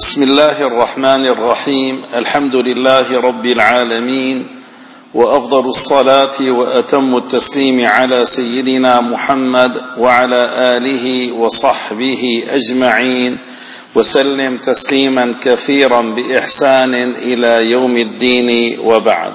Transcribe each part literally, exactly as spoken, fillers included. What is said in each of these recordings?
بسم الله الرحمن الرحيم. الحمد لله رب العالمين، وأفضل الصلاة وأتم التسليم على سيدنا محمد وعلى آله وصحبه أجمعين، وسلم تسليما كثيرا بإحسان إلى يوم الدين، وبعد.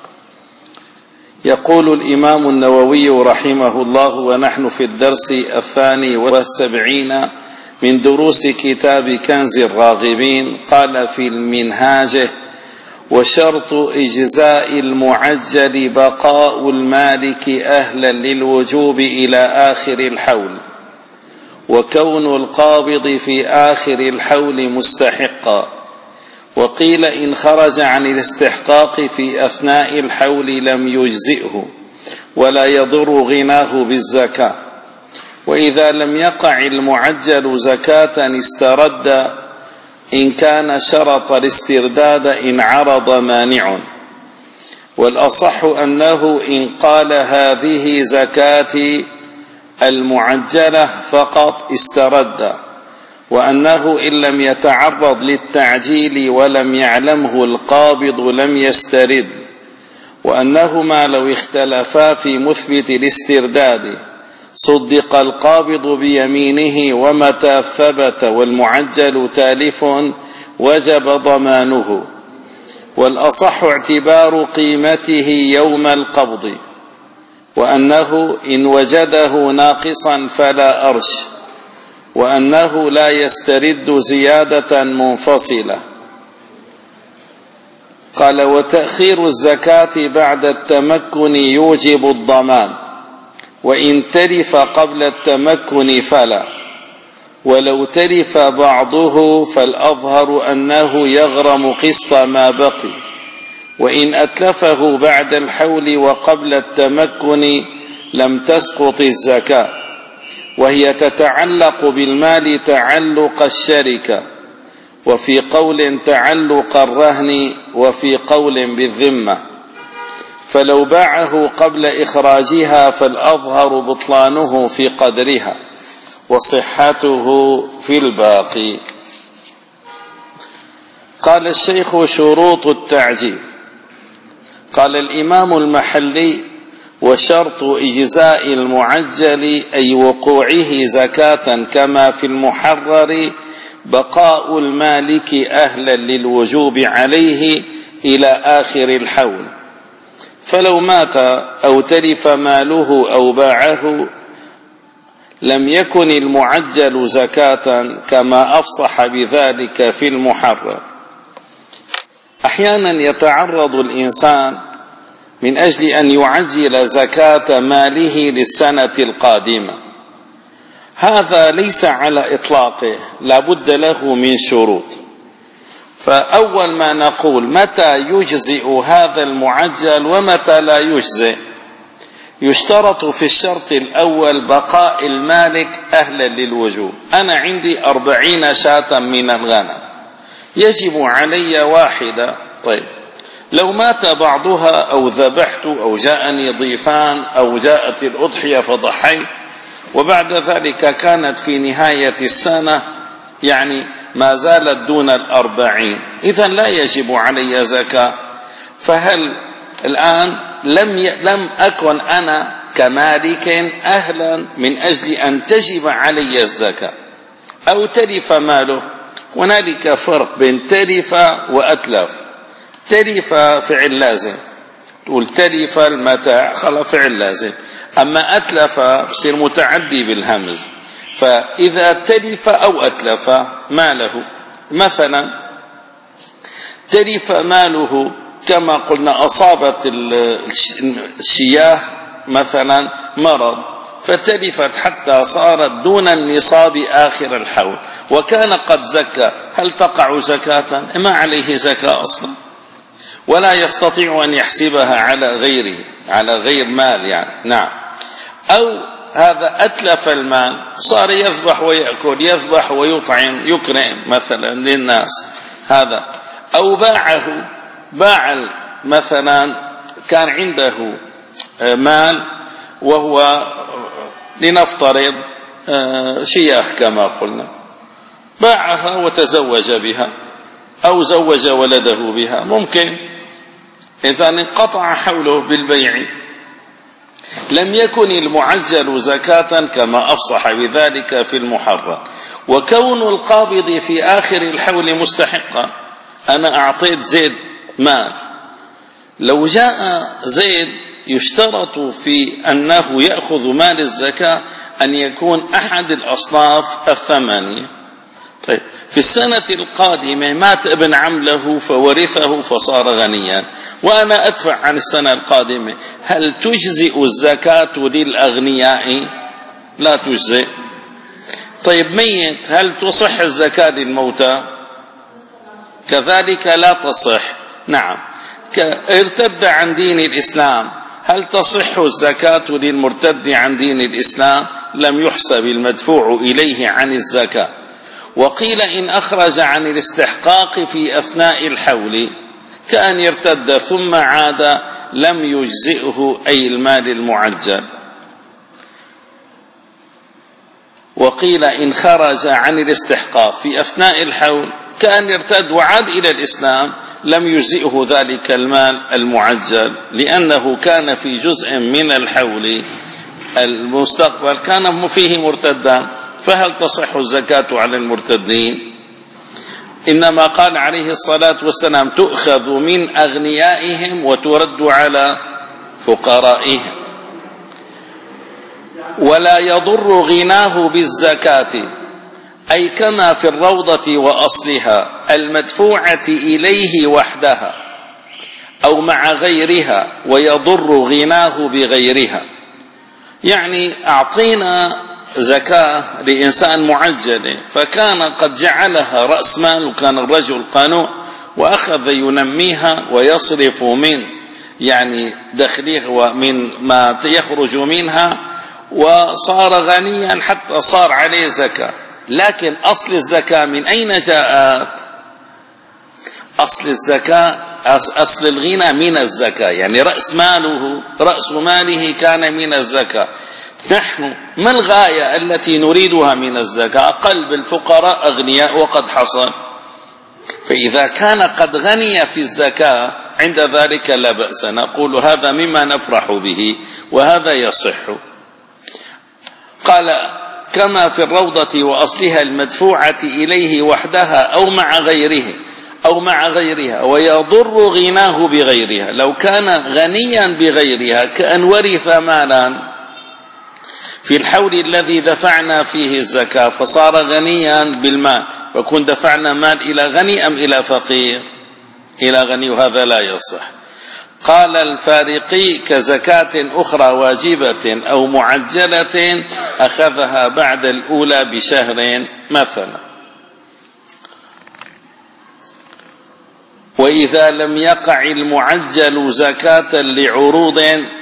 يقول الإمام النووي رحمه الله، ونحن في الدرس الثاني والسبعين من دروس كتاب كنز الراغبين، قال في المنهاج: وشرط إجزاء المعجل بقاء المالك أهلا للوجوب إلى آخر الحول، وكون القابض في آخر الحول مستحقا. وقيل إن خرج عن الاستحقاق في أثناء الحول لم يجزئه، ولا يضر غناه بالزكاة. وإذا لم يقع المعجل زكاة استرد إن كان شرط الاسترداد إن عرض مانع. والأصح أنه إن قال هذه زكاتي المعجلة فقط استرد، وأنه إن لم يتعرض للتعجيل ولم يعلمه القابض لم يسترد، وأنهما لو اختلفا في مثبت الاسترداد صدق القابض بيمينه، ومتى ثبت والمعجل تالف وجب ضمانه. والأصح اعتبار قيمته يوم القبض، وأنه إن وجده ناقصا فلا أرش، وأنه لا يسترد زيادة منفصلة. قال: وتأخير الزكاة بعد التمكن يوجب الضمان، وإن تلف قبل التمكن فلا، ولو تلف بعضه فالأظهر أنه يغرم قسط ما بقي، وإن أتلفه بعد الحول وقبل التمكن لم تسقط الزكاة، وهي تتعلق بالمال تعلق الشركة، وفي قول تعلق الرهن، وفي قول بالذمة. فلو باعه قبل إخراجها فالأظهر بطلانه في قدرها، وصحته في الباقي. قال الشيخ: شروط التعجيل. قال الإمام المحلي: وشرط إجزاء المعجل أي وقوعه زكاة كما في المحرر بقاء المالك أهلا للوجوب عليه إلى آخر الحول. فلو مات أو تلف ماله أو باعه لم يكن المعجل زكاة، كما أفصح بذلك في المحرر. أحيانا يتعرض الإنسان من أجل أن يعجل زكاة ماله للسنة القادمة، هذا ليس على إطلاقه، لا بد له من شروط. فأول ما نقول متى يجزئ هذا المعجل ومتى لا يجزئ، يشترط في الشرط الأول بقاء المالك أهلا للوجوب. أنا عندي أربعين شاة من الغنم، يجب علي واحدة. طيب، لو مات بعضها أو ذبحت أو جاءني ضيفان أو جاءت الأضحية فضحيت، وبعد ذلك كانت في نهاية السنة يعني ما زالت دون الأربعين، إذن لا يجب علي زكاة. فهل الآن لم ي... لم أكن أنا كمالك أهلا من أجل أن تجب علي الزكاة، أو تلف ماله؟ هنالك فرق بين تلف وأتلف. تلف فعل لازم، تقول تلف المتاع خلاص فعل لازم، أما أتلف بصير متعدي بالهمز. فإذا تلف أو أتلف ماله، مثلا تلف ماله كما قلنا أصابت الشياه مثلا مرض فتلفت حتى صارت دون النصاب آخر الحول، وكان قد زكى، هل تقع زكاة؟ ما عليه زكاة أصلا، ولا يستطيع أن يحسبها على غيره، على غير مال يعني. نعم. أو هذا أتلف المال، صار يذبح ويأكل، يذبح ويطعم يكرم مثلا للناس، هذا. أو باعه، باع مثلا كان عنده مال وهو لنفترض شياخ كما قلنا، باعها وتزوج بها، أو زوج ولده بها ممكن. إذا انقطع حوله بالبيع لم يكن المعجل زكاة كما أفصح بذلك في المحرر. وكون القابض في آخر الحول مستحقا، أنا أعطيت زيد مال، لو جاء زيد يشترط في أنه يأخذ مال الزكاة أن يكون أحد الأصناف الثمانية. طيب في السنة القادمة مات ابن عم له فورثه فصار غنيا، وأنا أدفع عن السنة القادمة، هل تجزئ الزكاة للأغنياء؟ لا تجزئ. طيب ميت، هل تصح الزكاة للموتى؟ كذلك لا تصح. نعم. ارتد عن دين الإسلام، هل تصح الزكاة للمرتد عن دين الإسلام؟ لم يحسب المدفوع إليه عن الزكاة. وقيل إن أخرج عن الاستحقاق في أثناء الحول كأن يرتد ثم عاد لم يجزئه أي المال المعجل. وقيل إن خرج عن الاستحقاق في أثناء الحول كأن يرتد وعاد إلى الإسلام لم يجزئه ذلك المال المعجل، لأنه كان في جزء من الحول المستقبل كان فيه مرتدا، فهل تصح الزكاة على المرتدين؟ إنما قال عليه الصلاة والسلام تؤخذ من أغنيائهم وترد على فقرائهم. ولا يضر غناه بالزكاة، أي كما في الروضة وأصلها المدفوعة إليه وحدها أو مع غيرها، ويضر غناه بغيرها. يعني أعطينا زكاة لإنسان معجلة فكان قد جعلها رأس مال، وكان الرجل قانوع وأخذ ينميها ويصرف من يعني دخله ومن ما يخرج منها، وصار غنيا حتى صار عليه زكاة. لكن أصل الزكاة من أين جاءت؟ أصل الزكاة أصل الغنى من الزكاة، يعني رأس ماله رأس ماله كان من الزكاة. نحن ما الغاية التي نريدها من الزكاة؟ قلب الفقراء أغنياء وقد حصل. فإذا كان قد غني في الزكاة عند ذلك لا بأس، نقول هذا مما نفرح به وهذا يصح. قال كما في الروضة وأصلها المدفوعة إليه وحدها أو مع غيره أو مع غيرها، ويضر غناه بغيرها. لو كان غنيا بغيرها كأن ورث مالا في الحول الذي دفعنا فيه الزكاة فصار غنيا بالمال، وكن دفعنا مال إلى غني أم إلى فقير؟ إلى غني، وهذا لا يصح. قال الفارقي كزكاة أخرى واجبة أو معجلة أخذها بعد الأولى بشهر مثلا. وإذا لم يقع المعجل زكاة لعروض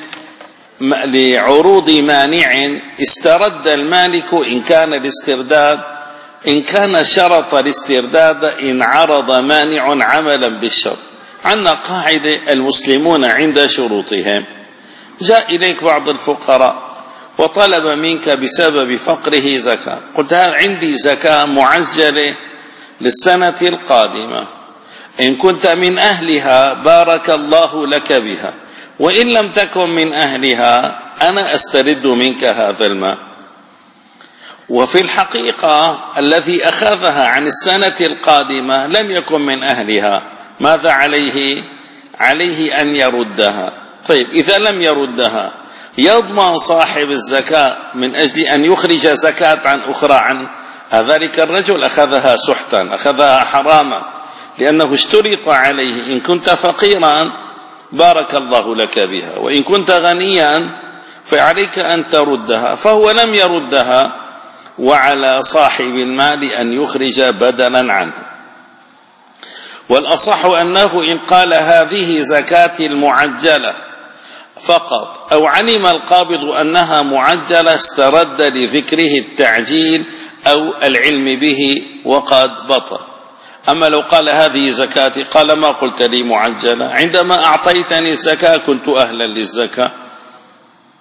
لعروض مانع استرد المالك إن كان الاسترداد إن كان شرط الاسترداد إن عرض مانع عملا بالشرط. عندنا قاعدة المسلمون عند شروطهم. جاء إليك بعض الفقراء وطلب منك بسبب فقره زكاة، قلت هل عندي زكاة معجلة للسنة القادمة، إن كنت من أهلها بارك الله لك بها، وإن لم تكن من أهلها أنا أسترد منك هذا المال. وفي الحقيقة الذي أخذها عن السنة القادمة لم يكن من أهلها، ماذا عليه؟ عليه أن يردها. طيب إذا لم يردها يضمن صاحب الزكاة من أجل أن يخرج زكاة عن أخرى عن ذلك الرجل أخذها سحتا، أخذها حراما، لأنه اشترط عليه إن كنت فقيرا بارك الله لك بها، وإن كنت غنيا فعليك أن تردها، فهو لم يردها، وعلى صاحب المال أن يخرج بدلا عنها. والأصح أنه إن قال هذه زكاة المعجلة فقط أو علم القابض أنها معجلة استرد لذكره التعجيل أو العلم به وقد بطل. أما لو قال هذه زكاتي قال ما قلت لي معجلة، عندما أعطيتني الزكاة كنت أهلا للزكاة،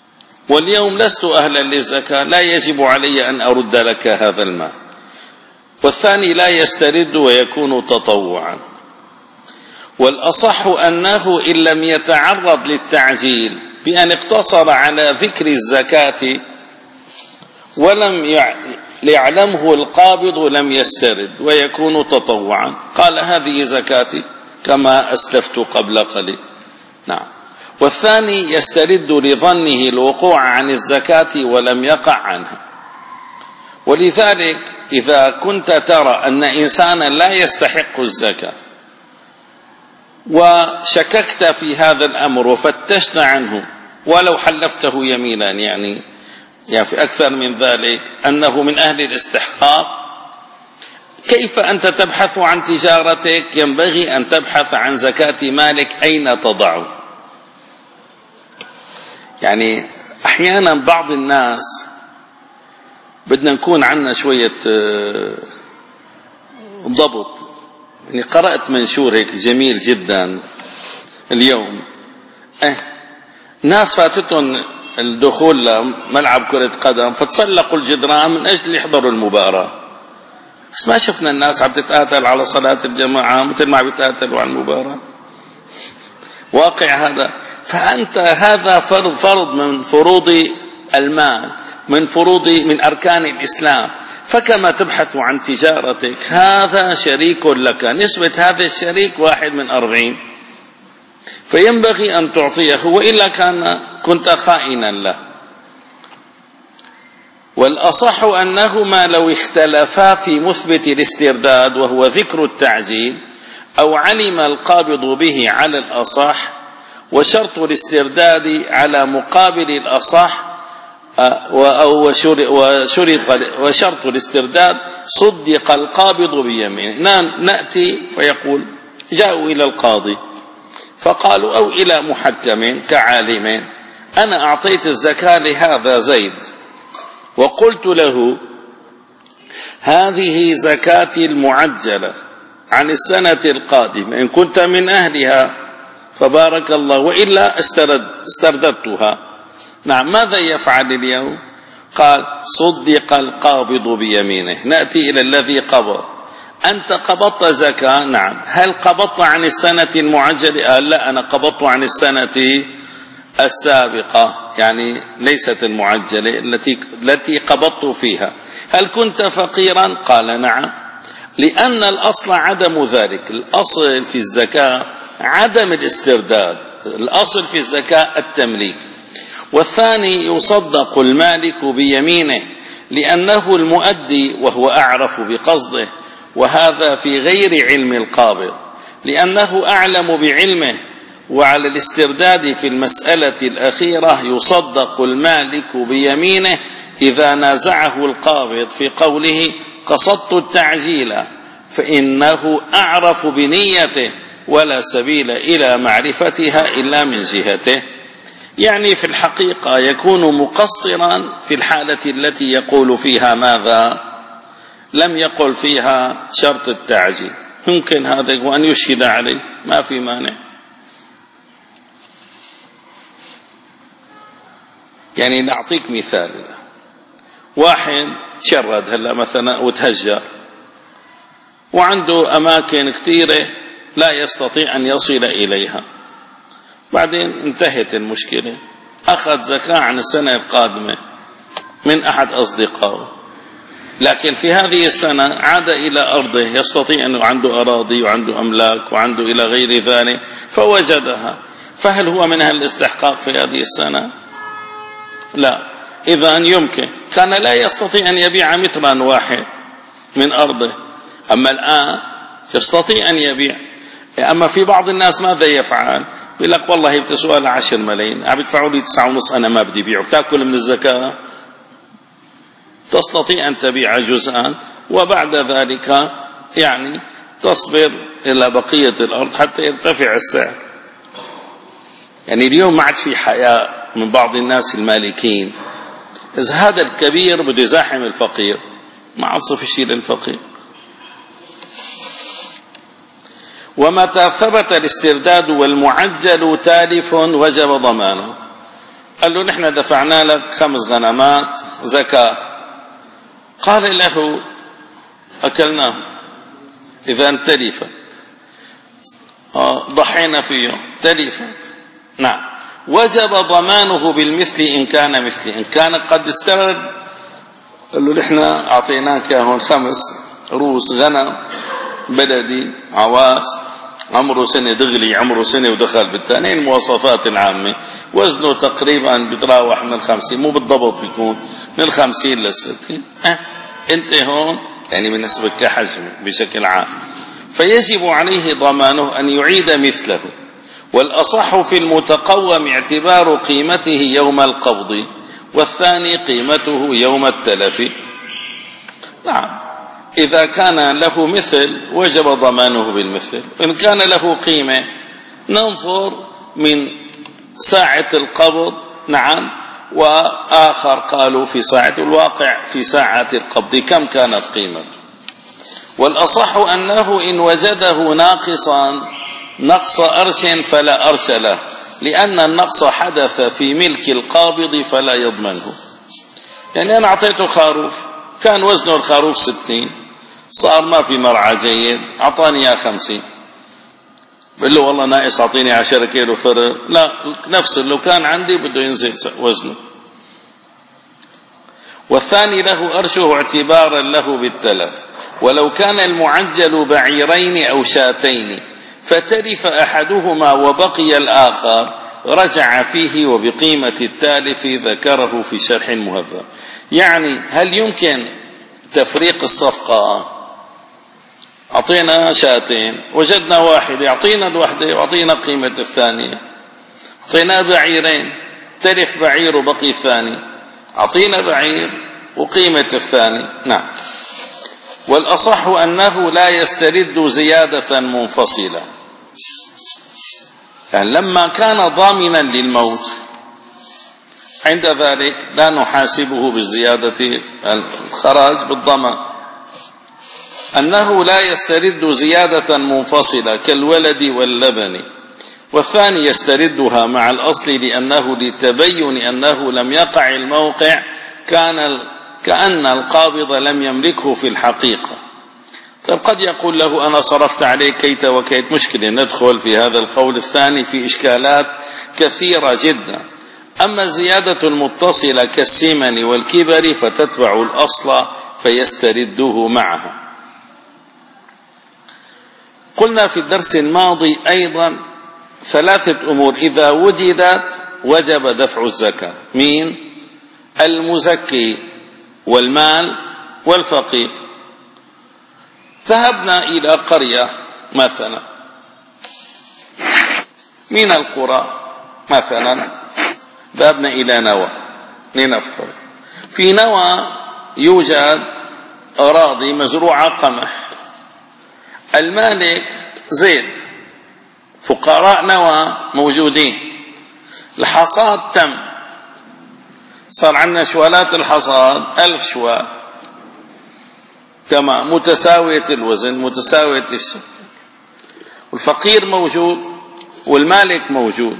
واليوم لست أهلا للزكاة، لا يجب علي أن أرد لك هذا المال. والثاني لا يسترد ويكون تطوعا. والأصح أنه إن لم يتعرض للتعجيل بأن اقتصر على ذكر الزكاة ولم يعلمه القابض لم يسترد ويكون تطوعا. قال هذه زكاتي كما أسلفت قبل قليل. نعم. والثاني يسترد لظنه الوقوع عن الزكاة ولم يقع عنها. ولذلك إذا كنت ترى أن إنسانا لا يستحق الزكاة وشككت في هذا الأمر وفتشت عنه ولو حلفته يمينا يعني يعني في أكثر من ذلك أنه من أهل الاستحقاق، كيف أنت تبحث عن تجارتك؟ ينبغي أن تبحث عن زكاة مالك أين تضعه. يعني أحيانا بعض الناس بدنا نكون عنا شوية ضبط. يعني قرأت منشور هيك جميل جدا اليوم، اه ناس فاتتهم الدخول لملعب كرة قدم فتسلقوا الجدران من أجل يحضروا المباراة، بس ما شفنا الناس عم تتقاتل على صلاة الجماعة مثل ما عم يتقاتلوا على المباراة. واقع هذا. فأنت هذا فرض فرض من فروض المال، من فروض من أركان الإسلام. فكما تبحث عن تجارتك هذا شريك لك، نسبة هذا الشريك واحد من أربعين، فينبغي أن تعطيه وإلا كان كنت خائنا له. والأصح أنهما لو اختلفا في مثبت الاسترداد وهو ذكر التعجيل أو علم القابض به على الأصح وشرط الاسترداد على مقابل الأصح وشرط الاسترداد صدق القابض بيمينه. نأتي فيقول جاءوا إلى القاضي فقالوا أو إلى محكم كعالم أنا أعطيت الزكاة لهذا زيد وقلت له هذه زكاتي المعجلة عن السنة القادمة، إن كنت من أهلها فبارك الله وإلا استرددتها. نعم. ماذا يفعل اليوم؟ قال صدق القابض بيمينه. نأتي إلى الذي قبض. أنت قبضت زكاة، نعم. هل قبضت عن السنة المعجلة؟ قال لا، أنا قبضت عن السنة السابقة، يعني ليست المعجلة التي التي قبضت فيها. هل كنت فقيرا؟ قال نعم. لأن الأصل عدم ذلك. الأصل في الزكاة عدم الاسترداد، الأصل في الزكاة التمليك. والثاني يصدق المالك بيمينه لأنه المؤدي وهو أعرف بقصده، وهذا في غير علم القابض لأنه أعلم بعلمه. وعلى الاسترداد في المسألة الأخيرة يصدق المالك بيمينه إذا نازعه القابض في قوله قصدت التعجيل، فإنه أعرف بنيته ولا سبيل إلى معرفتها إلا من جهته. يعني في الحقيقة يكون مقصرا في الحالة التي يقول فيها ماذا؟ لم يقل فيها شرط التعجيل. يمكن هذا وأن يشهد عليه، ما في مانع. يعني نعطيك مثال. واحد شرد هلا مثلا وتهجر وعنده أماكن كثيرة لا يستطيع أن يصل إليها، بعدين انتهت المشكلة، أخذ زكاة عن السنة القادمة من أحد أصدقائه، لكن في هذه السنة عاد إلى أرضه، يستطيع أنه عنده أراضي وعنده أملاك وعنده إلى غير ذلك فوجدها، فهل هو من أهل الاستحقاق في هذه السنة؟ لا. إذن يمكن كان لا يستطيع أن يبيع مترا واحد من أرضه، أما الآن يستطيع أن يبيع. أما في بعض الناس ماذا يفعل؟ يقول لك والله بتسوى له عشر ملايين، عم يدفعوا لي تسعة ونص، أنا ما بدي بيعه. تأكل من الزكاة؟ تستطيع أن تبيع جزءا وبعد ذلك يعني تصبر إلى بقية الأرض حتى يرتفع السعر. يعني اليوم ما عاد في حياء من بعض الناس المالكين. إذا هذا الكبير بده يزاحم الفقير، ما عاد صف شيء للفقير. ومتى ثبت الاسترداد والمعجل تالف وجب ضمانه. قال له نحن دفعنا لك خمس غنمات زكاة. قال له أكلناه إذا تلف، ضحينا فيه تلف، نعم، وجب ضمانه بالمثل إن كان مثلي. إن كان قد استرد، قال له نحن أعطيناك هون خمس روس غنم بلدي عواس، عمره سنة دغلي، عمره سنة ودخل بالثاني، المواصفات العامة، وزنه تقريبا بتراوح من الخمسين، مو بالضبط يكون من الخمسين للستين، أه انت هون يعني بالنسبة كحجم بشكل عام، فيجب عليه ضمانه أن يعيد مثله. والأصح في المتقوم اعتبار قيمته يوم القبض، والثاني قيمته يوم التلف. نعم، إذا كان له مثل وجب ضمانه بالمثل، إن كان له قيمة ننظر من ساعة القبض، نعم، وآخر قالوا في ساعة الواقع في ساعة القبض كم كانت قيمته. والأصح أنه إن وجده ناقصا نقص أرش فلا أرش له، لأن النقص حدث في ملك القابض فلا يضمنه. يعني أنا أعطيته خروف كان وزنه الخروف ستين، صار ما في مرعى جيد، أعطاني إياه خمسين، بقول له والله ناقص أعطيني عشرة كيلو فرق، لا، نفس لو كان عندي بده ينزل وزنه. والثاني له أرشه اعتبارا له بالتلف. ولو كان المعجل بعيرين أو شاتين فتلف أحدهما وبقي الآخر رجع فيه وبقيمة التالف ذكره في شرح مهذب. يعني هل يمكن تفريق الصفقة؟ أعطينا شاتين، وجدنا واحد، يعطينا الوحدة وأعطينا قيمة الثانية. أعطينا بعيرين، تلف بعير وبقي الثاني، أعطينا بعير وقيمة الثاني. نعم. والأصح أنه لا يسترد زيادة منفصلة، يعني لما كان ضامنا للموت عند ذلك لا نحاسبه بالزيادة الخراج بالضمان. أنه لا يسترد زيادة منفصلة كالولد واللبن. والثاني يستردها مع الأصل لأنه لتبين أنه لم يقع الموقع كان كأن القابض لم يملكه في الحقيقة. طيب قد يقول له أنا صرفت عليك كيت وكيت، مشكلة، ندخل في هذا القول الثاني في إشكالات كثيرة جدا. أما الزيادة المتصلة كالسمن والكبر فتتبع الأصل فيسترده معها. قلنا في الدرس الماضي أيضا ثلاثة أمور إذا وجدت وجب دفع الزكاة. مين؟ المزكي والمال والفقير. ذهبنا إلى قرية مثلا من القرى، مثلا ذهبنا إلى نوى، لنفترض في نوى يوجد أراضي مزروعة قمح، المالك زيد، فقراء نوى موجودين، الحصاد تم، صار عندنا شوالات الحصاد ألف شوال، تمام، متساوية الوزن متساوية الشكل، والفقير موجود والمالك موجود.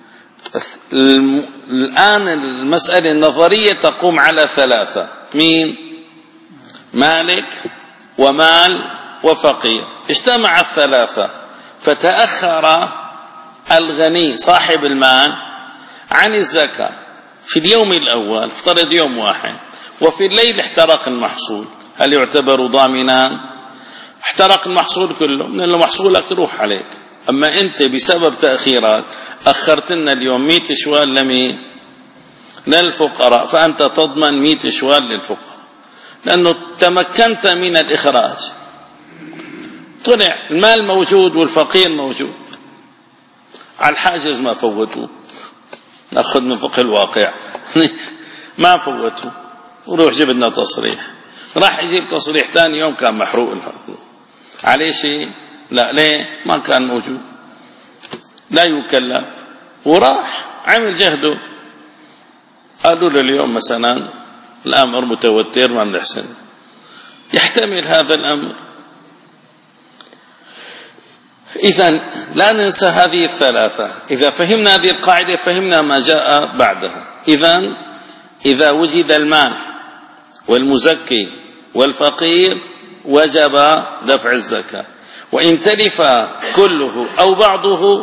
الآن المسألة النظرية تقوم على ثلاثة: مين؟ مالك ومال وفقير. اجتمع الثلاثة فتأخر الغني صاحب المال عن الزكاة في اليوم الأول، افترض يوم واحد، وفي الليل احترق المحصول، هل يعتبر ضامنا؟ احترق المحصول كله، من اللي محصولك روح عليك. أما أنت بسبب تأخيرك أخرت لنا اليوم مئة شوال لمين؟ للفقراء، فأنت تضمن مئة شوال للفقراء لأنه تمكنت من الإخراج. طلع المال موجود والفقير موجود، على الحاجز ما فوتوا، نأخذ من فقه الواقع ما فوتوا، وروح جيب لنا تصريح، راح يجيب تصريح ثاني يوم كان محروق الحقوق عليه شيء؟ لا، ليه؟ ما كان موجود، لا يكلف، وراح عمل جهده. قالوا له اليوم مثلا الأمر متوتر ما بنحسن، يحتمل هذا الأمر. إذا لا ننسى هذه الثلاثة. إذا فهمنا هذه القاعدة فهمنا ما جاء بعدها. إذا إذا وجد المال والمزكي والفقير وجب دفع الزكاة. وإن تلف كله أو بعضه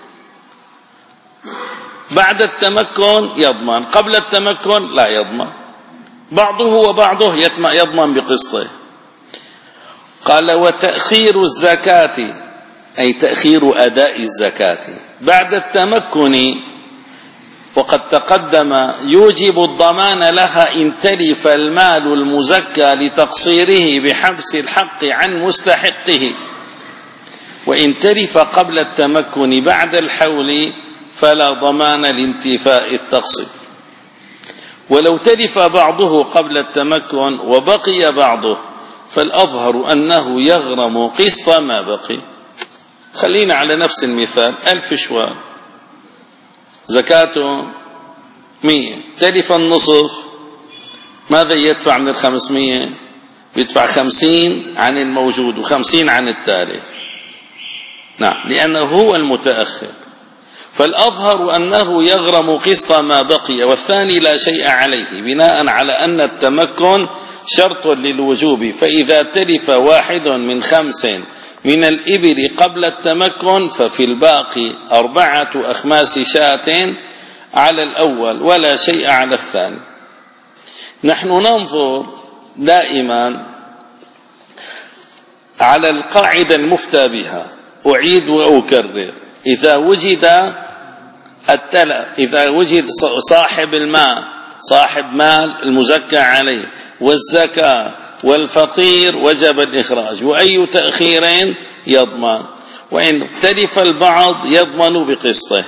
بعد التمكن يضمن، قبل التمكن لا يضمن، بعضه وبعضه يضمن بقسطه. قال وتأخير الزكاة أي تأخير أداء الزكاة بعد التمكن وقد تقدم يوجب الضمان لها إن تلف المال المزكى لتقصيره بحبس الحق عن مستحقه، وإن تلف قبل التمكن بعد الحول فلا ضمان لانتفاء التقصير. ولو تلف بعضه قبل التمكن وبقي بعضه فالأظهر أنه يغرم قسط ما بقي. خلينا على نفس المثال، ألف شوال زكاته مية، تلف النصف، ماذا يدفع من الخمسمية؟ يدفع خمسين عن الموجود وخمسين عن التالف. نعم، لأنه هو المتأخر. فالأظهر أنه يغرم قسط ما بقي، والثاني لا شيء عليه، بناء على أن التمكن شرط للوجوب. فإذا تلف واحد من خمس من الإبل قبل التمكن ففي الباقي أربعة أخماس شاة على الأول ولا شيء على الثاني. نحن ننظر دائما على القاعدة المفتى بها، أعيد وأكرر، إذا وجد التلف، إذا وجد صاحب المال، صاحب مال المزكى عليه والزكاة والفقير وجب الإخراج، وأي تأخيرين يضمن، وإن تلف البعض يضمن بقسطه.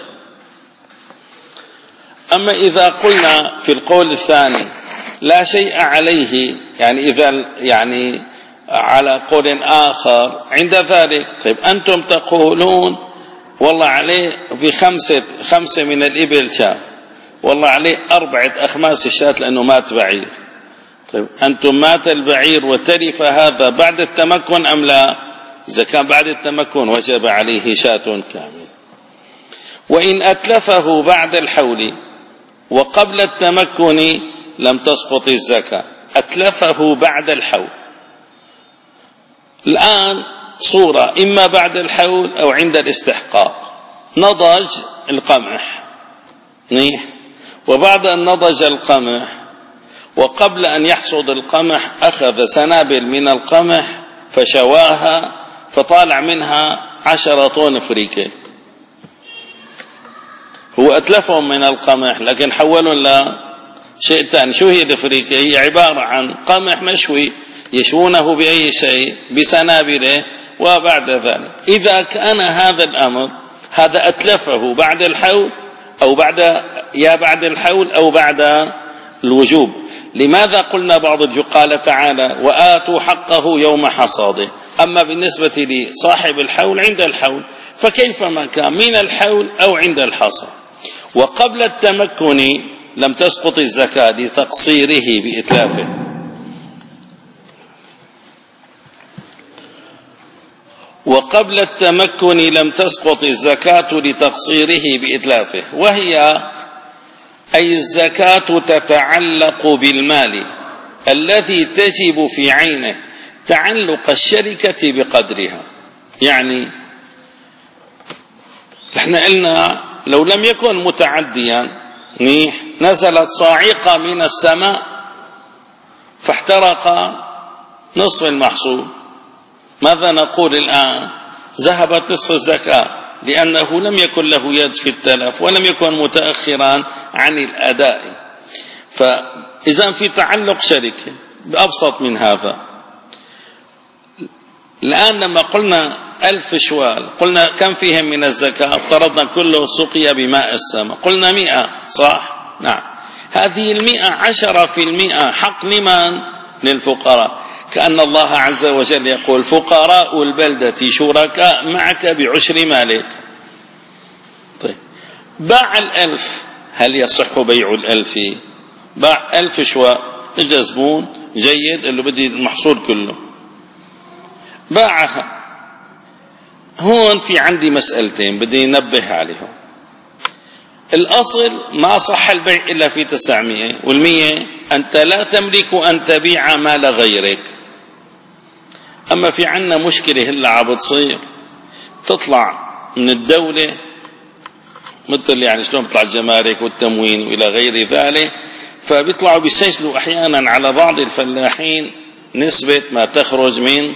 أما إذا قلنا في القول الثاني لا شيء عليه، يعني إذا يعني على قول آخر عند ذلك، طيب أنتم تقولون والله عليه في خمسة خمسة من الإبل شاة، والله عليه أربعة أخماس الشاة لأنه مات بعير. طيب أنتم مات البعير وتلف هذا بعد التمكن أم لا؟ إذا كان بعد التمكن وجب عليه شاة كامل. وإن أتلفه بعد الحول وقبل التمكن لم تسقط الزكاة. أتلفه بعد الحول، الآن صورة إما بعد الحول أو عند الاستحقاق. نضج القمح وبعد أن نضج القمح وقبل أن يحصد القمح أخذ سنابل من القمح فشواها فطالع منها عشرة طن فريكة. هو أتلفهم من القمح لكن حولوا لا شيء ثاني. شو هي الفريكة؟ هي عبارة عن قمح مشوي يشوونه بأي شيء بسنابله. وبعد ذلك إذا كان هذا الأمر هذا أتلفه بعد الحول أو بعد يا بعد الحول أو بعد الوجوب. لماذا قلنا بعض قال تعالى وآتوا حقه يوم حصاده؟ أما بالنسبة لصاحب الحول عند الحول، فكيفما كان من الحول أو عند الحصاد. وقبل التمكن لم تسقط الزكاة لتقصيره بإتلافه. وقبل التمكن لم تسقط الزكاة لتقصيره بإتلافه، وهي أي الزكاة تتعلق بالمال الذي تجب في عينه تعلق الشركة بقدرها. يعني احنا قلنا لو لم يكن متعديا نزلت صاعقة من السماء فاحترق نصف المحصول، ماذا نقول الآن؟ ذهبت نصف الزكاة لأنه لم يكن له يد في التلف ولم يكن متأخرا عن الأداء. فإذا في تعلق شركة بأبسط من هذا. الآن لما قلنا ألف شوال قلنا كم فيهم من الزكاة؟ افترضنا كله سقي بماء السماء، قلنا مئة، صح؟ نعم. هذه المئة عشرة في المئة حق لمن؟ للفقراء. كأن الله عز وجل يقول فقراء البلدة شركاء معك بعشر مالك. طيب باع الألف، هل يصح بيع الألف؟ باع ألف شواء، اجى زبون جيد اللي بدي المحصول كله باعها. هون في عندي مسألتين بدي ننبه عليهم. الأصل ما صح البيع إلا في تسعمائة، والمية أنت لا تملك أن تبيع مال غيرك. أما في عنا مشكلة هلا عم بتصير، تطلع من الدولة مثل يعني شلون بيطلع الجمارك والتموين وإلى غير ذلك، فبيطلعوا بيسجلوا أحيانا على بعض الفلاحين نسبة ما تخرج من،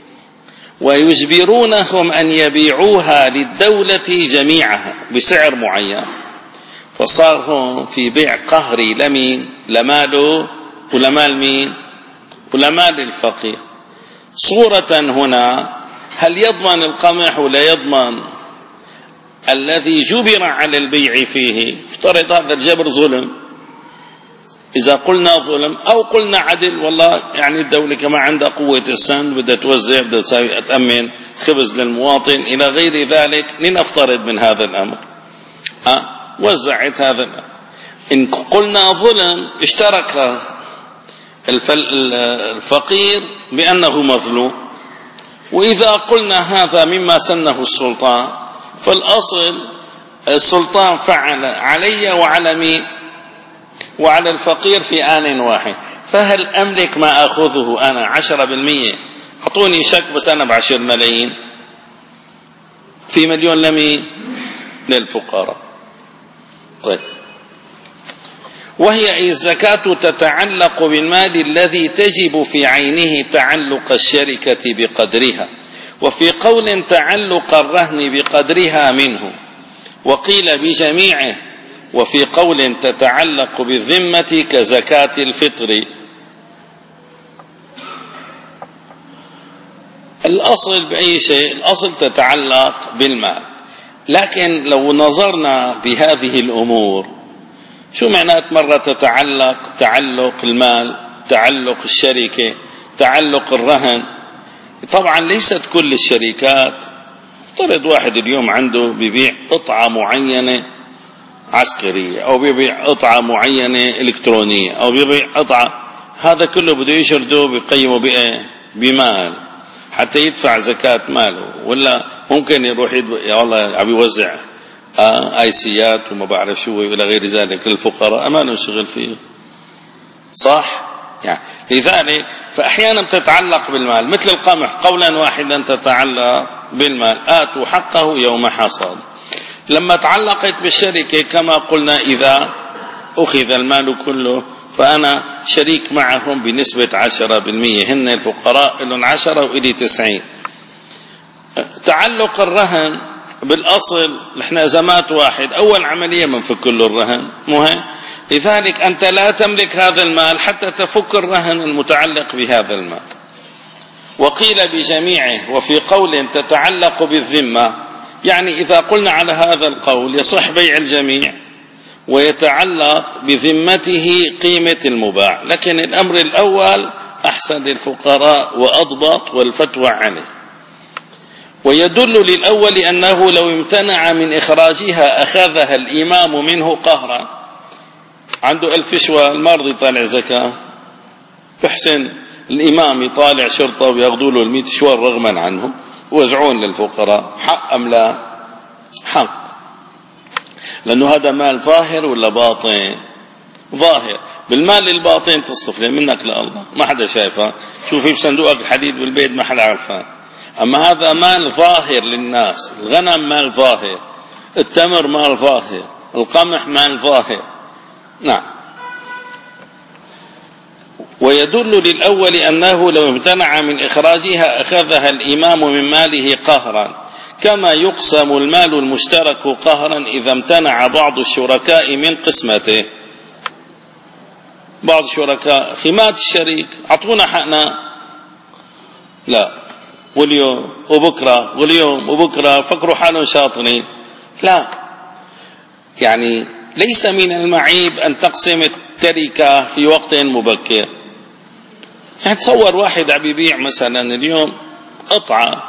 ويجبرونهم أن يبيعوها للدولة جميعها بسعر معين. فصار هون في بيع قهري لمين؟ لماله ولمال مين؟ ولمال الفقير. صورة هنا هل يضمن القمح ولا يضمن الذي جبر على البيع فيه؟ افترض هذا الجبر ظلم، إذا قلنا ظلم أو قلنا عدل، والله يعني الدولة كما عندها قوة السند بدها توزع، بدها تساوي تأمن خبز للمواطن إلى غير ذلك، لنفترض من هذا الأمر أه؟ وزعت هذا الأمر. إن قلنا ظلم اشترك الفقير بأنه مظلوم، وإذا قلنا هذا مما سنه السلطان فالأصل السلطان فعل علي وعلى مين؟ وعلى الفقير في آن واحد. فهل أملك ما أخذه أنا عشرة بالمية؟ أعطوني شك بس أنا بعشر ملايين، في مليون لمين؟ للفقراء. طيب، وهي أي الزكاة تتعلق بالمال الذي تجب في عينه تعلق الشركة بقدرها، وفي قول تعلق الرهن بقدرها منه، وقيل بجميعه، وفي قول تتعلق بالذمة كزكاة الفطر. الأصل بأي شيء، الأصل تتعلق بالمال، لكن لو نظرنا بهذه الأمور شو معنات مرة تتعلق تعلق المال، تعلق الشركة، تعلق الرهن؟ طبعا ليست كل الشركات. افترض واحد اليوم عنده بيبيع قطعة معينة عسكرية، أو بيبيع قطعة معينة إلكترونية، أو بيبيع قطعة، هذا كله بده يشرده بيقيمه بإيه؟ بمال حتى يدفع زكاة ماله. ولا ممكن يروح يا والله عم يوزع آه اي سيات وما بعرف شو الى غير ذلك للفقراء، ما له شغل فيه، صح؟ يعني لذلك فاحيانا تتعلق بالمال، مثل القمح قولا واحدا تتعلق بالمال، آتوا حقه يوم حصاد. لما تعلقت بالشركة كما قلنا إذا أخذ المال كله فأنا شريك معهم بنسبة عشرة بالمية، هن الفقراء لهم عشرة وإلي تسعين. تعلق الرهن بالأصل نحن زمات واحد، أول عملية منفك له الرهن مهم، لذلك أنت لا تملك هذا المال حتى تفك الرهن المتعلق بهذا المال. وقيل بجميعه، وفي قول تتعلق بالذمة، يعني إذا قلنا على هذا القول يصح بيع الجميع ويتعلق بذمته قيمة المباع، لكن الأمر الأول أحسن للفقراء وأضبط والفتوى عنه. ويدل للأول أنه لو امتنع من إخراجها أخذها الإمام منه قهرا. عنده ألف شوال ما رضي يطالع زكاة، بحسن الإمام يطالع شرطة وياخذوا له المئة شوال رغما عنه ووزعون للفقراء. حق أم لا؟ حق، لأنه هذا مال ظاهر ولا باطن؟ ظاهر. بالمال الباطن تصرف لي منك لله، ما حدا شايفها، شوفي بصندوقك الحديد بالبيت ما حدا عارفها. أما هذا مال ظاهر للناس، الغنم مال ظاهر، التمر مال ظاهر، القمح مال ظاهر. نعم. ويدل للأول أنه لو امتنع من إخراجها أخذها الإمام من ماله قهرا، كما يقسم المال المشترك قهرا إذا امتنع بعض الشركاء من قسمته. بعض الشركاء خمات الشريك أعطونا حقنا، لا، واليوم وبكرة واليوم وبكرة فكروا حالهم شاطرين، لا. يعني ليس من المعيب أن تقسم التركة في وقت مبكر. يعني تصور واحد عم يبيع مثلا اليوم قطعة،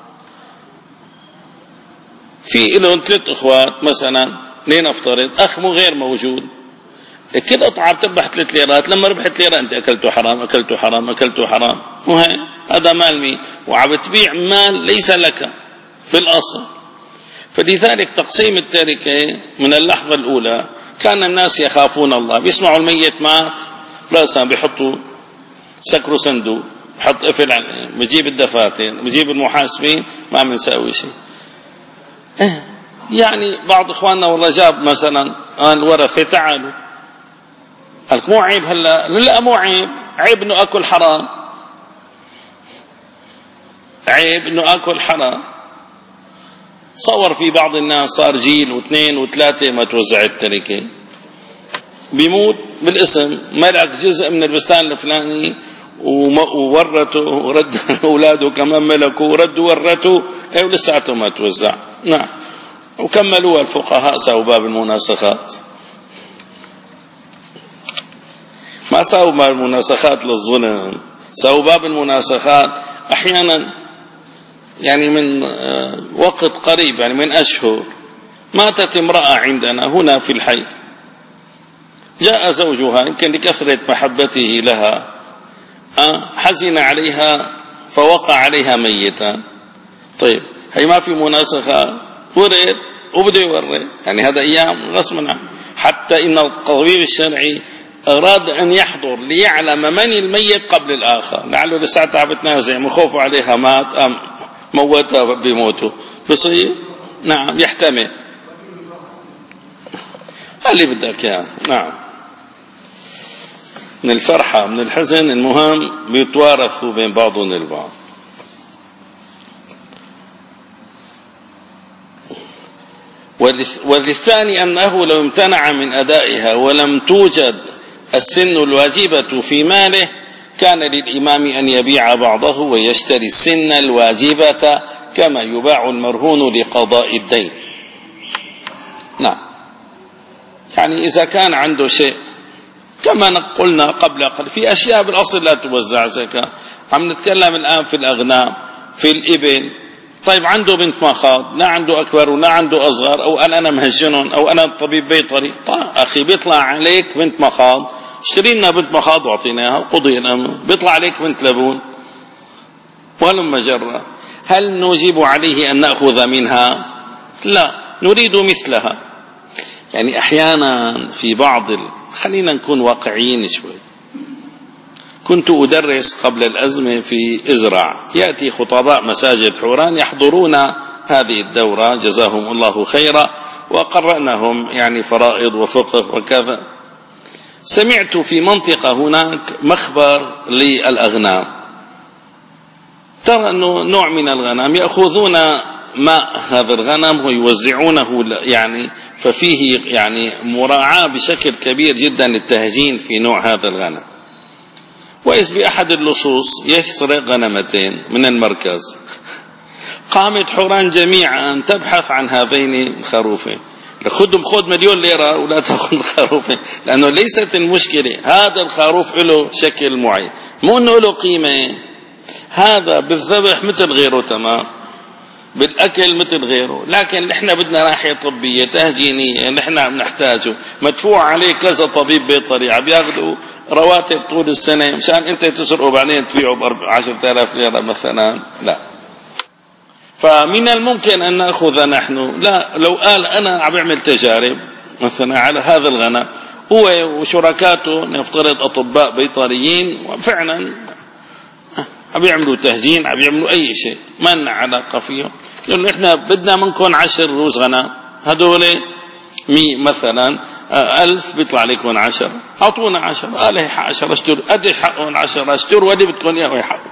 في لهم ثلاث اخوات مثلا، لنفترض اخ مو غير موجود، كل قطعة بتربح ثلاث ليرات، لما ربحت ليرة انت اكلته حرام اكلته حرام اكلته حرام، مهم. هذا مال مين؟ وعم تبيع مال ليس لك في الاصل. فلذلك تقسيم التركة من اللحظة الاولى كان الناس يخافون الله، بيسمعوا الميت مات راسا بيحطوا سكروا صندوق، بحط قفل عليه، بجيب الدفاتر، بجيب المحاسبين، ما بنساوي شيء. إيه يعني بعض إخواننا والله جاب مثلا الورثة تعالوا، قالك مو عيب هلا، لا مو عيب، عيب إنه أكل حرام، عيب إنه أكل حرام. صور في بعض الناس صار جيل واثنين وثلاثة ما توزع التركة، بيموت بالاسم ملك جزء من البستان الفلاني وورته ورد أولاده كمان ملكوا وردوا ورته، ايه ولساته ما توزع. نعم، وكملوا الفقهاء ساووا باب المناسخات، ما ساووا باب المناسخات للظلم، ساووا باب المناسخات أحيانا يعني من وقت قريب، يعني من أشهر، ماتت امرأة عندنا هنا في الحي، جاء زوجها يمكن لكثرة محبته لها حزن عليها فوقع عليها ميتا. طيب هي ما في مناسخة، ورد وبده يورد، يعني هذا أيام غصبا عنه. حتى إن الطبيب الشرعي أراد أن يحضر ليعلم من الميت قبل الآخر، لعله لساعتها بتنازع من خوفه عليها مات أم موتها بموته، بصير نعم يحتمل اللي بدك اياه. نعم، من الفرحة من الحزن، المهم بيتوارثوا بين بعضهم البعض. وللثاني أنه لو امتنع من أدائها ولم توجد السن الواجبة في ماله كان للإمام أن يبيع بعضه ويشتري السن الواجبة كما يباع المرهون لقضاء الدين. نعم، يعني إذا كان عنده شيء كما قلنا قبل قليل في أشياء بالأصل لا توزع زكاة، عم نتكلم الآن في الأغنام، في الإبل. طيب عنده بنت مخاض، لا عنده أكبر ولا عنده أصغر، أو أنا أنا مهجنون، أو أنا طبيب بيطري. طيب أخي بيطلع عليك بنت مخاض، اشتري لنا بنت مخاض واعطيناها وقضي الأمر. بيطلع عليك بنت لبون ولما جرى، هل نجيب عليه أن نأخذ منها؟ لا، نريد مثلها. يعني أحيانا في بعض ال... خلينا نكون واقعيين شوي. كنت أدرس قبل الأزمة في إزرع، يأتي خطباء مساجد حوران يحضرون هذه الدورة جزاهم الله خيرا، وقرأناهم يعني فرائض وفقه وكذا. سمعت في منطقة هناك مخبر للأغنام، ترى أنه نوع من الغنم يأخذون ماء هذا الغنم ويوزعونه، يعني ففيه يعني مراعاة بشكل كبير جدا للتهجين في نوع هذا الغنم. وإذ بأحد اللصوص يسرق غنمتين من المركز، قامت حوران جميعا تبحث عن هذين الخروفين، خذهم خذ مليون ليرة ولا تأخذ الخروفين، لأنه ليست المشكلة هذا الخروف له شكل معين، مو أنه له قيمة، هذا بالذبح مثل غيره تمام، بالأكل مثل غيره، لكن نحن بدنا ناحية طبية تهجينية نحن نحتاجه، مدفوع عليه كذا طبيب بيطري عم ياخذوا رواتب طول السنة مشان أنت تسرقه بعدين تبيعه بعشرة آلاف ليرة مثلا. لا، فمن الممكن أن نأخذ نحن، لا لو قال أنا عم بعمل تجارب مثلا على هذا الغنم، هو وشركاته نفترض أطباء بيطريين وفعلا عم يعملوا تهجين، عم يعملوا أي شيء ما لنا علاقة فيهم، لأنه إحنا بدنا منكم عشر روز غنم، هدول مي مثلا ألف بيطلع لكم عشر، أعطونا عشر، قال هي حق عشر أشتر، قد حقهم عشر أشتر ودي بدكم إياه ويحقوا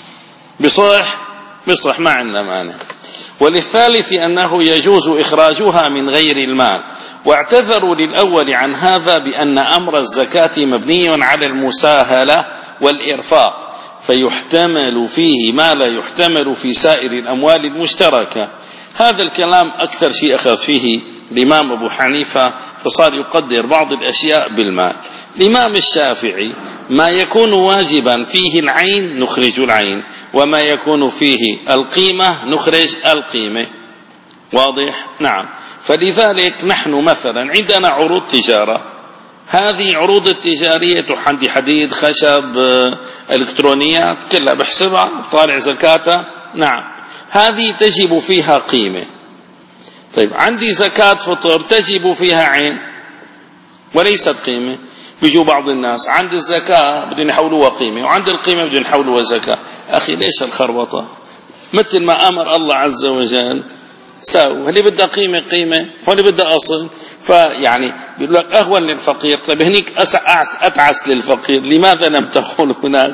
بصح بصح ما عندنا مانع. وللثالث أنه يجوز إخراجها من غير المال، واعتذروا للأول عن هذا بأن أمر الزكاة مبني على المساهلة والإرفاق، فيحتمل فيه ما لا يحتمل في سائر الأموال المشتركة. هذا الكلام أكثر شيء أخذ فيه الإمام أبو حنيفة، فصار يقدر بعض الأشياء بالمال. الإمام الشافعي ما يكون واجبا فيه العين نخرج العين، وما يكون فيه القيمة نخرج القيمة. واضح؟ نعم. فلذلك نحن مثلا عندنا عروض تجارة، هذه عروض التجارية عندي حديد خشب إلكترونيات كلها بحسبها طالع زكاتها. نعم، هذه تجب فيها قيمة. طيب عندي زكاة فطر تجب فيها عين وليست قيمة، بيجوا بعض الناس عند الزكاة بدهم يحولوها قيمة، وعند القيمة بدهم يحولوها زكاة. أخي ليش الخربطة؟ مثل ما أمر الله عز وجل ساو، اللي بدها قيمة قيمة، واللي بدها أصل. فيعني بيقول لك أهون للفقير، طيب هنيك أتعس للفقير، لماذا لم تقول هناك؟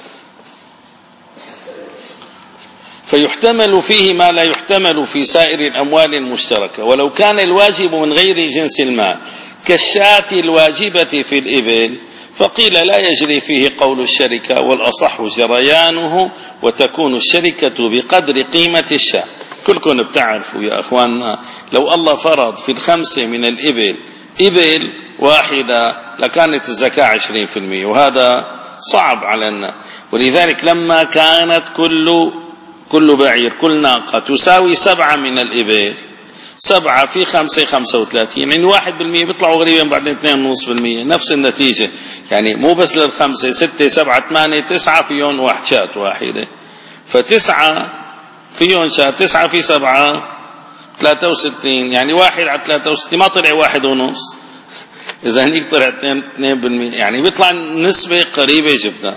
فيحتمل فيه ما لا يحتمل في سائر الأموال المشتركة، ولو كان الواجب من غير جنس المال كالشاة الواجبة في الإبل فقيل لا يجري فيه قول الشركة، والأصح جريانه، وتكون الشركة بقدر قيمة الشاة. كلكم بتعرفوا يا أخواننا لو الله فرض في الخمسة من الإبل إبل واحدة لكانت الزكاة عشرين في المية، وهذا صعب على الناس. ولذلك لما كانت كل كل بعير كل ناقة تساوي سبعة من الإبل، سبعة في خمسة خمسة وثلاثين، يعني واحد بالمية بيطلعوا غالبا بعدين اثنين ونصف بالمية، نفس النتيجة. يعني مو بس للخمسة، ستة سبعة ثمانية تسعة فيهم واحد شاة واحدة، فتسعة فيهم شاة، تسعة في سبعة ثلاثة وستين، يعني واحد على ثلاثة وستين ما طلع واحد ونص، إذا هنيك طلع اثنين بالمية، يعني بيطلع نسبة قريبة جدا.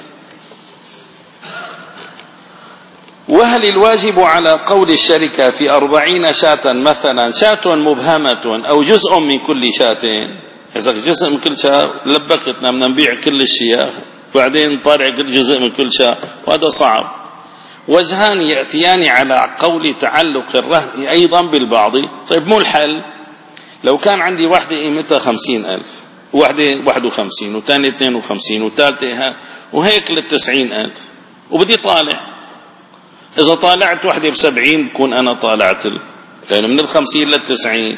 وهل الواجب على قول الشركة في أربعين شاة مثلا شاة مبهمة أو جزء من كل شاتين؟ إذا جزء من كل شاة لبكتنا بدنا نبيع كل الشياه وبعدين طالع كل جزء من كل شاة، وهذا صعب. وجهان يأتيان على قول تعلق الرهن أيضا بالبعض. طيب مو الحل؟ لو كان عندي واحدة قيمتها خمسين ألف، واحدة واحد وخمسين، وثانية اثنين وخمسين، وثالثة وهيك للتسعين ألف، وبدي طالع. إذا طالعت واحدة بسبعين بكون أنا طالعت لأنه من الخمسين للتسعين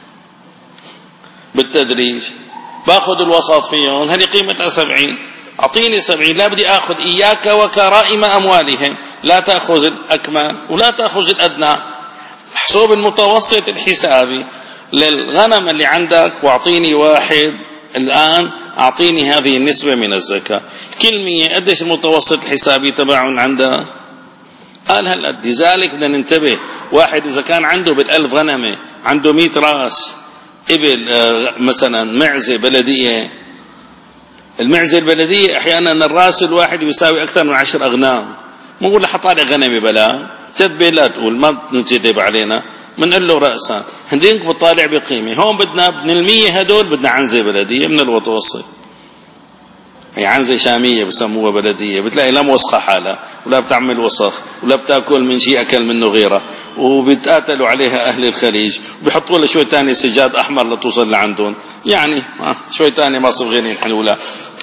بالتدريج، باخذ الوسط فيهم، هذه قيمتها سبعين، أعطيني سبعين، لا بدي أخذ إياك وكرائم أموالهم، لا تأخذ الأكمل ولا تأخذ الأدنى، محسوب المتوسط الحسابي للغنم اللي عندك، واعطيني واحد الآن، أعطيني هذه النسبة من الزكاة. كل مية قديش المتوسط الحسابي تبعهم عندك؟ قال هلا. لذلك بدنا ننتبه، واحد إذا كان عنده بالألف غنمة عنده مئة راس إبل، مثلا معزة بلدية، المعزة البلدية أحيانا الراس الواحد يساوي أكثر من عشر أغنام، مو نقول له حطالي غنمي بلا جد لا تقول ما نجذب علينا، منقول له رأسا هندينك بطالع بقيمة. هون بدنا من المية هدول بدنا عنزة بلدية من المتوسط، هي عنزة شامية بسموها بلدية، بتلاقي لا موسخة حالها ولا بتعمل وسخ ولا بتاكل من شيء أكل منه غيره، وبيتقاتلوا عليها أهل الخليج وبيحطوا لها شوي تاني سجاد أحمر لتوصل لعندهم، يعني شوي تاني ما صبغين حلولة،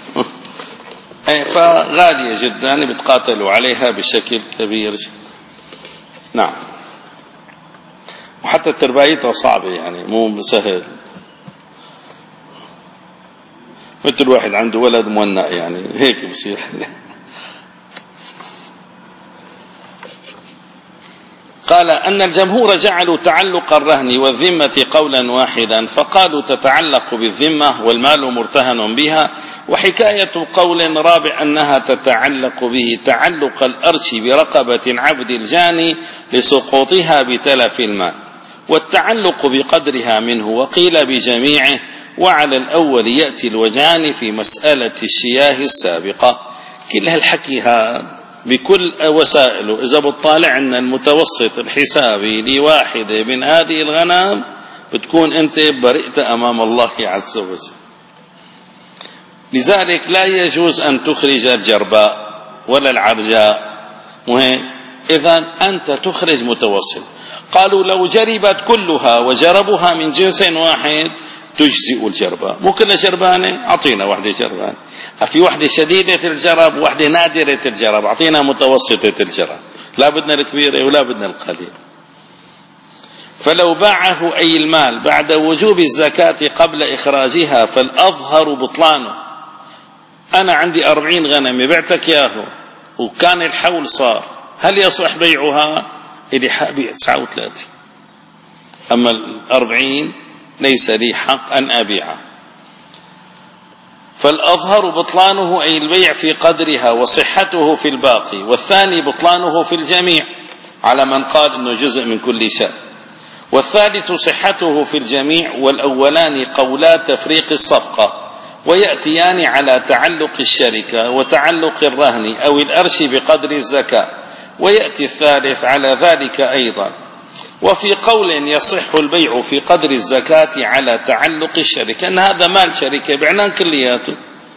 فغالية جدا بيتقاتلوا عليها بشكل كبير جدا. نعم، وحتى تربايتها صعبة، يعني مو سهل، مثل واحد عنده ولد مونق، يعني هيك بصير. قال أن الجمهور جعلوا تعلق الرهن والذمة قولا واحدا، فقالوا تتعلق بالذمة والمال مرتهن بها، وحكاية قول رابع أنها تتعلق به تعلق الأرش برقبة عبد الجاني لسقوطها بتلف المال، والتعلق بقدرها منه، وقيل بجميعه. وعلى الأول يأتي الوجهان في مسألة الشياه السابقة. كل هالحكي هذا بكل وسائله إذا بتطالع أن المتوسط الحسابي لواحدة من هذه الغنم بتكون أنت برئت أمام الله عز وجل. لذلك لا يجوز أن تخرج الجرباء ولا العرجاء، مهم إذن أنت تخرج متوسط. قالوا لو جربت كلها وجربها من جنس واحد تجزئ الجربة، مو كلها جربانة، أعطينا واحدة جربانة، في واحدة شديدة الجرب واحدة نادرة الجرب، أعطينا متوسطة الجرب، لا بدنا الكبيرة ولا بدنا القليل. فلو باعه أي المال بعد وجوب الزكاة قبل إخراجها فالأظهر بطلانه. أنا عندي أربعين غنمة بعتك ياهو وكان الحول صار، هل يصح بيعها؟ إلي حق بيع تسعة وثلاثين، أما الأربعين ليس لي حق أن أبيعه. فالأظهر بطلانه أي البيع في قدرها وصحته في الباقي، والثاني بطلانه في الجميع على من قال إنه جزء من كل شيء، والثالث صحته في الجميع، والأولان قولا تفريق الصفقة، ويأتيان على تعلق الشركة وتعلق الرهن أو الأرش بقدر الزكاة، ويأتي الثالث على ذلك أيضا. وفي قول يصح البيع في قدر الزكاة على تعلق الشركة، أن هذا مال شركة بعنان كلياته،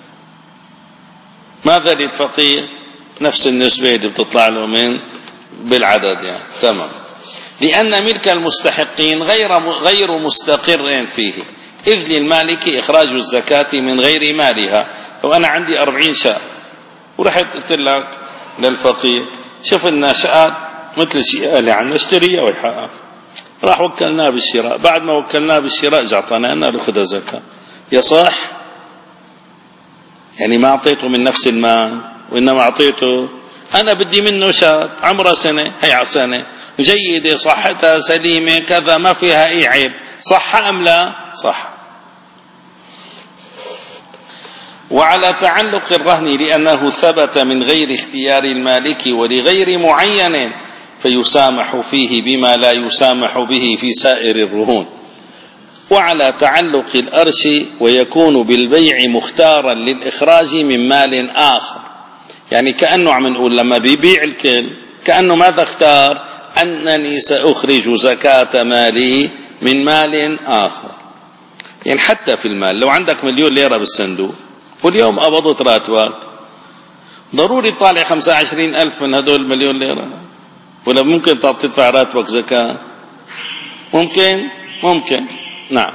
ماذا للفقير؟ نفس النسبة اللي بتطلع له من بالعدد يعني. تمام. لأن ملك المستحقين غير غير مستقر فيه، إذ للمالك إخراج الزكاة من غير مالها. لو أنا عندي أربعين شاة ورحت قلت لك للفقير شوف الناشئات مثل الشيء اللي عنا اشتريها ويحقق، راح وكلناه بالشراء، بعد ما وكلناه بالشراء جعطنا أنا لأخذ زكاة، يصح؟ يعني ما أعطيته من نفس المال، وإنما أعطيته أنا بدي منه شاة عمرها سنة، هي سنة جيدة صحتها سليمة كذا ما فيها أي عيب، صح أم لا؟ صح. وعلى تعلق الرهن لأنه ثبت من غير اختيار المالك ولغير معين فيسامح فيه بما لا يسامح به في سائر الرهون. وعلى تعلق الأرش ويكون بالبيع مختارا للإخراج من مال آخر، يعني كأنه عم نقول لما بيبيع الكل كأنه ماذا اختار؟ أنني سأخرج زكاة مالي من مال آخر. يعني حتى في المال لو عندك مليون ليرة بالصندوق واليوم قبضت راتبك، ضروري طالع خمسة وعشرين ألف من هدول المليون ليرة، ولا ممكن تدفع راتبك زكاة؟ ممكن ممكن نعم.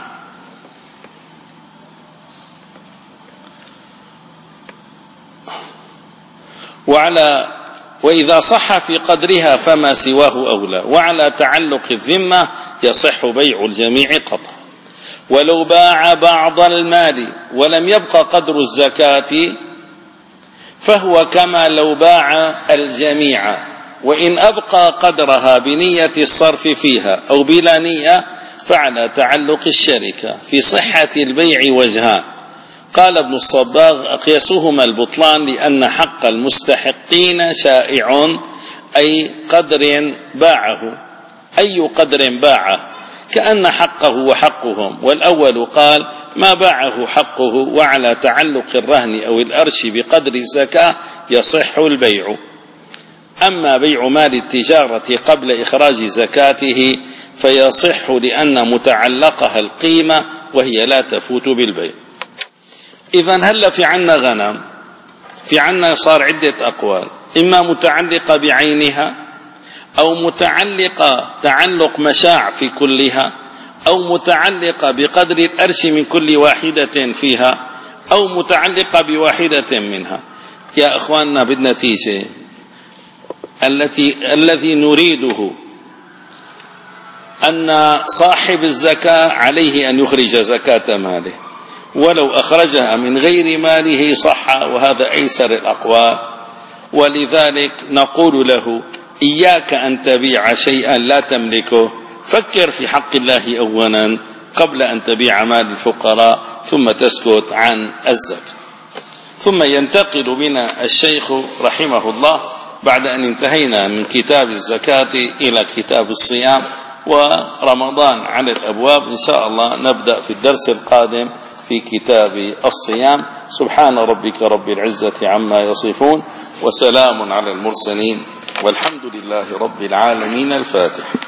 وعلى وإذا صح في قدرها فما سواه أولى. وعلى تعلق الذمة يصح بيع الجميع قطعا، ولو باع بعض المال ولم يبقى قدر الزكاة فهو كما لو باع الجميع، وإن أبقى قدرها بنية الصرف فيها أو بلا نية فعلى تعلق الشركة. في صحة البيع وجهان. قال ابن الصباغ أقيسهما البطلان لأن حق المستحقين شائع، أي قدر باعه، أي قدر باعه كأن حقه وحقهم. والأول قال ما باعه حقه. وعلى تعلق الرهن أو الأرش بقدر الزكاة يصح البيع. أما بيع مال التجارة قبل إخراج زكاته فيصح لأن متعلقها القيمة وهي لا تفوت بالبيع. إذن هل في عنا غنم، في عنا صار عدة أقوال، إما متعلقة بعينها أو متعلقة تعلق مشاع في كلها أو متعلقة بقدر الأرش من كل واحدة فيها أو متعلقة بواحدة منها. يا أخواننا بالنتيجة التي الذي نريده أن صاحب الزكاة عليه أن يخرج زكاة ماله، ولو أخرجها من غير ماله صح، وهذا أيسر الأقوال. ولذلك نقول له إياك أن تبيع شيئا لا تملكه، فكر في حق الله أولا قبل أن تبيع مال الفقراء ثم تسكت عن الزكاة. ثم ينتقل بنا الشيخ رحمه الله بعد أن انتهينا من كتاب الزكاة إلى كتاب الصيام، ورمضان على الأبواب. إن شاء الله نبدأ في الدرس القادم في كتاب الصيام. سبحان ربك رب العزة عما يصفون، وسلام على المرسلين، والحمد لله رب العالمين. الفاتح.